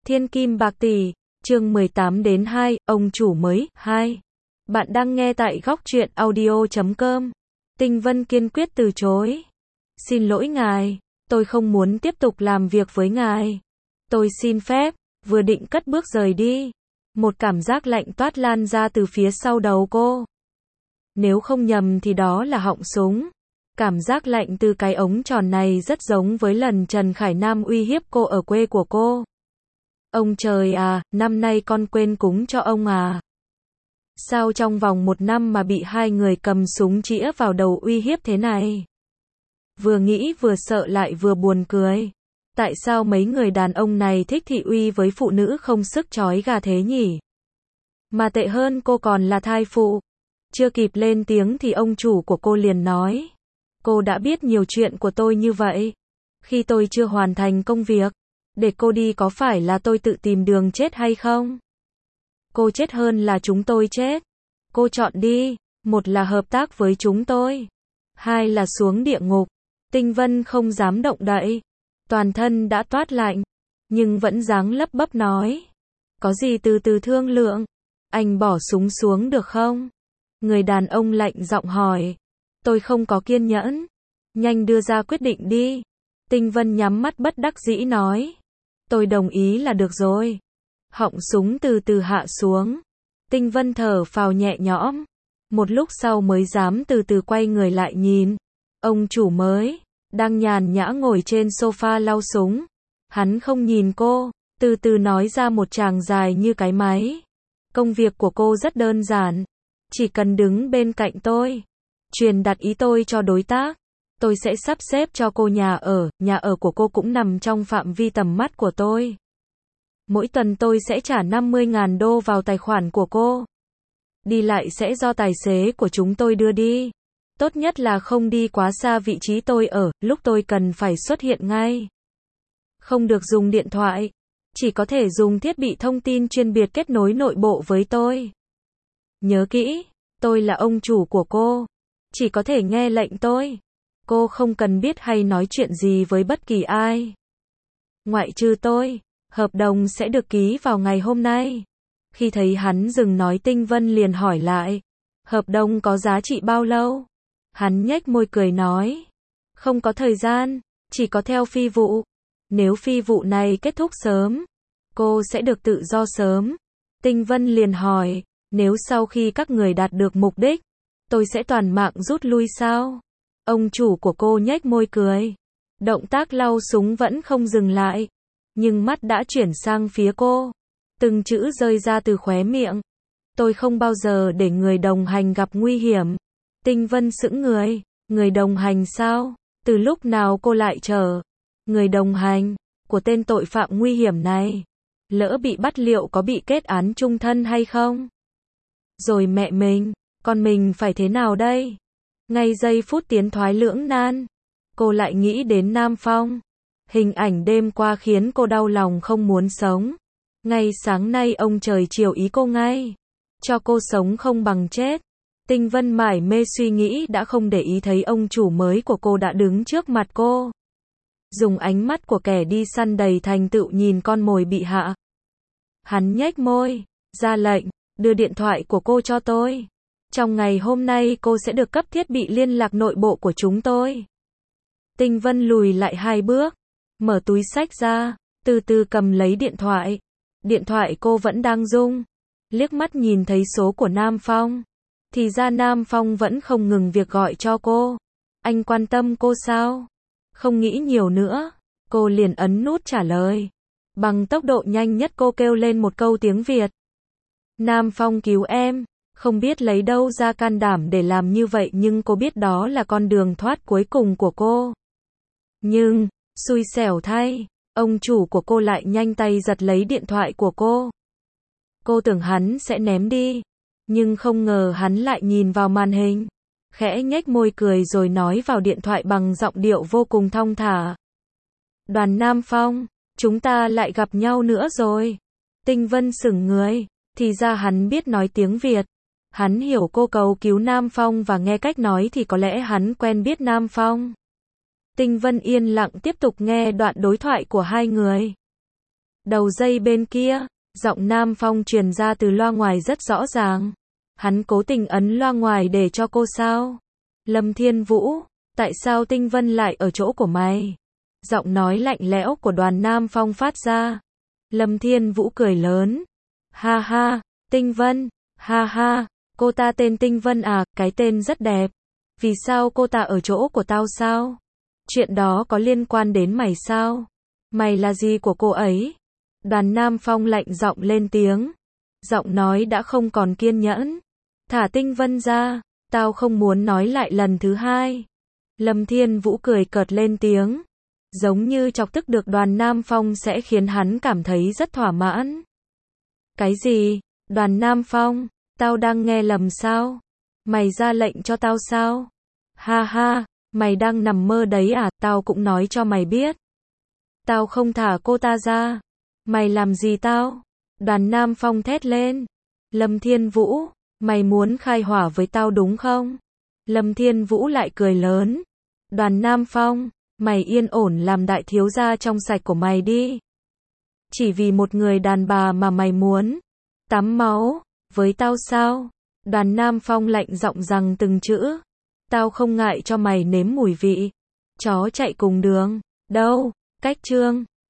Thiên kim bạc tỷ, chương 18 đến 2, ông chủ mới, 2. Bạn đang nghe tại góc truyện audio.com. Tinh Vân kiên quyết từ chối. Xin lỗi ngài, tôi không muốn tiếp tục làm việc với ngài. Tôi xin phép, vừa định cất bước rời đi. Một cảm giác lạnh toát lan ra từ phía sau đầu cô. Nếu không nhầm thì đó là họng súng. Cảm giác lạnh từ cái ống tròn này rất giống với lần Trần Khải Nam uy hiếp cô ở quê của cô. Ông trời à, năm nay con quên cúng cho ông à. Sao trong vòng 1 năm mà bị 2 người cầm súng chĩa vào đầu uy hiếp thế này? Vừa nghĩ vừa sợ lại vừa buồn cười. Tại sao mấy người đàn ông này thích thị uy với phụ nữ không sức chói gà thế nhỉ? Mà tệ hơn cô còn là thai phụ. Chưa kịp lên tiếng thì ông chủ của cô liền nói. Cô đã biết nhiều chuyện của tôi như vậy. Khi tôi chưa hoàn thành công việc, để cô đi có phải là tôi tự tìm đường chết hay không? Cô chết hơn là chúng tôi chết. Cô chọn đi, một là hợp tác với chúng tôi, hai là xuống địa ngục. Tinh Vân không dám động đậy, toàn thân đã toát lạnh, nhưng vẫn dáng lấp bấp nói. Có gì từ từ thương lượng, anh bỏ súng xuống được không? Người đàn ông lạnh giọng hỏi. Tôi không có kiên nhẫn, nhanh đưa ra quyết định đi. Tinh Vân nhắm mắt bất đắc dĩ nói. Tôi đồng ý là được rồi. Họng súng từ từ hạ xuống. Tinh Vân thở phào nhẹ nhõm. Một lúc sau mới dám từ từ quay người lại nhìn. Ông chủ mới, đang nhàn nhã ngồi trên sofa lau súng. Hắn không nhìn cô, từ từ nói ra một tràng dài như cái máy. Công việc của cô rất đơn giản. Chỉ cần đứng bên cạnh tôi, truyền đạt ý tôi cho đối tác. Tôi sẽ sắp xếp cho cô nhà ở của cô cũng nằm trong phạm vi tầm mắt của tôi. Mỗi tuần tôi sẽ trả 50.000 đô vào tài khoản của cô. Đi lại sẽ do tài xế của chúng tôi đưa đi. Tốt nhất là không đi quá xa vị trí tôi ở, lúc tôi cần phải xuất hiện ngay. Không được dùng điện thoại, chỉ có thể dùng thiết bị thông tin chuyên biệt kết nối nội bộ với tôi. Nhớ kỹ, tôi là ông chủ của cô, chỉ có thể nghe lệnh tôi. Cô không cần biết hay nói chuyện gì với bất kỳ ai. Ngoại trừ tôi, hợp đồng sẽ được ký vào ngày hôm nay. Khi thấy hắn dừng nói Tinh Vân liền hỏi lại. Hợp đồng có giá trị bao lâu? Hắn nhếch môi cười nói. Không có thời gian, chỉ có theo phi vụ. Nếu phi vụ này kết thúc sớm, cô sẽ được tự do sớm. Tinh Vân liền hỏi. Nếu sau khi các người đạt được mục đích, tôi sẽ toàn mạng rút lui sao? Ông chủ của cô nhếch môi cười. Động tác lau súng vẫn không dừng lại, nhưng mắt đã chuyển sang phía cô. Từng chữ rơi ra từ khóe miệng. Tôi không bao giờ để người đồng hành gặp nguy hiểm. Tinh Vân sững người. Người đồng hành sao? Từ lúc nào cô lại trở người đồng hành của tên tội phạm nguy hiểm này? Lỡ bị bắt liệu có bị kết án chung thân hay không? Rồi mẹ mình, con mình phải thế nào đây? Ngay giây phút tiến thoái lưỡng nan, cô lại nghĩ đến Nam Phong. Hình ảnh đêm qua khiến cô đau lòng không muốn sống. Ngay sáng nay ông trời chiều ý cô ngay. Cho cô sống không bằng chết. Tinh Vân mải mê suy nghĩ đã không để ý thấy ông chủ mới của cô đã đứng trước mặt cô. Dùng ánh mắt của kẻ đi săn đầy thành tựu nhìn con mồi bị hạ. Hắn nhếch môi, ra lệnh, đưa điện thoại của cô cho tôi. Trong ngày hôm nay cô sẽ được cấp thiết bị liên lạc nội bộ của chúng tôi. Tinh Vân lùi lại 2 bước, mở túi xách ra, từ từ cầm lấy điện thoại. Điện thoại cô vẫn đang rung. Liếc mắt nhìn thấy số của Nam Phong. Thì ra Nam Phong vẫn không ngừng việc gọi cho cô. Anh quan tâm cô sao? Không nghĩ nhiều nữa, cô liền ấn nút trả lời. Bằng tốc độ nhanh nhất cô kêu lên một câu tiếng Việt. Nam Phong cứu em. Không biết lấy đâu ra can đảm để làm như vậy nhưng cô biết đó là con đường thoát cuối cùng của cô. Nhưng, xui xẻo thay, ông chủ của cô lại nhanh tay giật lấy điện thoại của cô. Cô tưởng hắn sẽ ném đi, nhưng không ngờ hắn lại nhìn vào màn hình, khẽ nhếch môi cười rồi nói vào điện thoại bằng giọng điệu vô cùng thong thả. Đoàn Nam Phong, chúng ta lại gặp nhau nữa rồi. Tinh Vân sững người, thì ra hắn biết nói tiếng Việt. Hắn hiểu cô cầu cứu Nam Phong và nghe cách nói thì có lẽ hắn quen biết Nam Phong. Tinh Vân yên lặng tiếp tục nghe đoạn đối thoại của 2 người. Đầu dây bên kia, giọng Nam Phong truyền ra từ loa ngoài rất rõ ràng. Hắn cố tình ấn loa ngoài để cho cô sao? Lâm Thiên Vũ, tại sao Tinh Vân lại ở chỗ của mày? Giọng nói lạnh lẽo của Đoàn Nam Phong phát ra. Lâm Thiên Vũ cười lớn. Ha ha, Tinh Vân, ha ha, cô ta tên Tinh Vân à, cái tên rất đẹp. Vì sao cô ta ở chỗ của tao sao? Chuyện đó có liên quan đến mày sao? Mày là gì của cô ấy? Đoàn Nam Phong lạnh giọng lên tiếng. Giọng nói đã không còn kiên nhẫn. Thả Tinh Vân ra, tao không muốn nói lại lần thứ hai. Lâm Thiên Vũ cười cợt lên tiếng. Giống như chọc tức được Đoàn Nam Phong sẽ khiến hắn cảm thấy rất thỏa mãn. Cái gì? Đoàn Nam Phong, tao đang nghe lầm sao? Mày ra lệnh cho tao sao? Ha ha, mày đang nằm mơ đấy à, tao cũng nói cho mày biết. Tao không thả cô ta ra. Mày làm gì tao? Đoàn Nam Phong thét lên. Lâm Thiên Vũ, mày muốn khai hỏa với tao đúng không? Lâm Thiên Vũ lại cười lớn. Đoàn Nam Phong, mày yên ổn làm đại thiếu gia trong sạch của mày đi. Chỉ vì một người đàn bà mà mày muốn tắm máu với tao sao? Đoàn Nam Phong lạnh giọng rằng từng chữ. Tao không ngại cho mày nếm mùi vị chó chạy cùng đường. Đâu, cách chương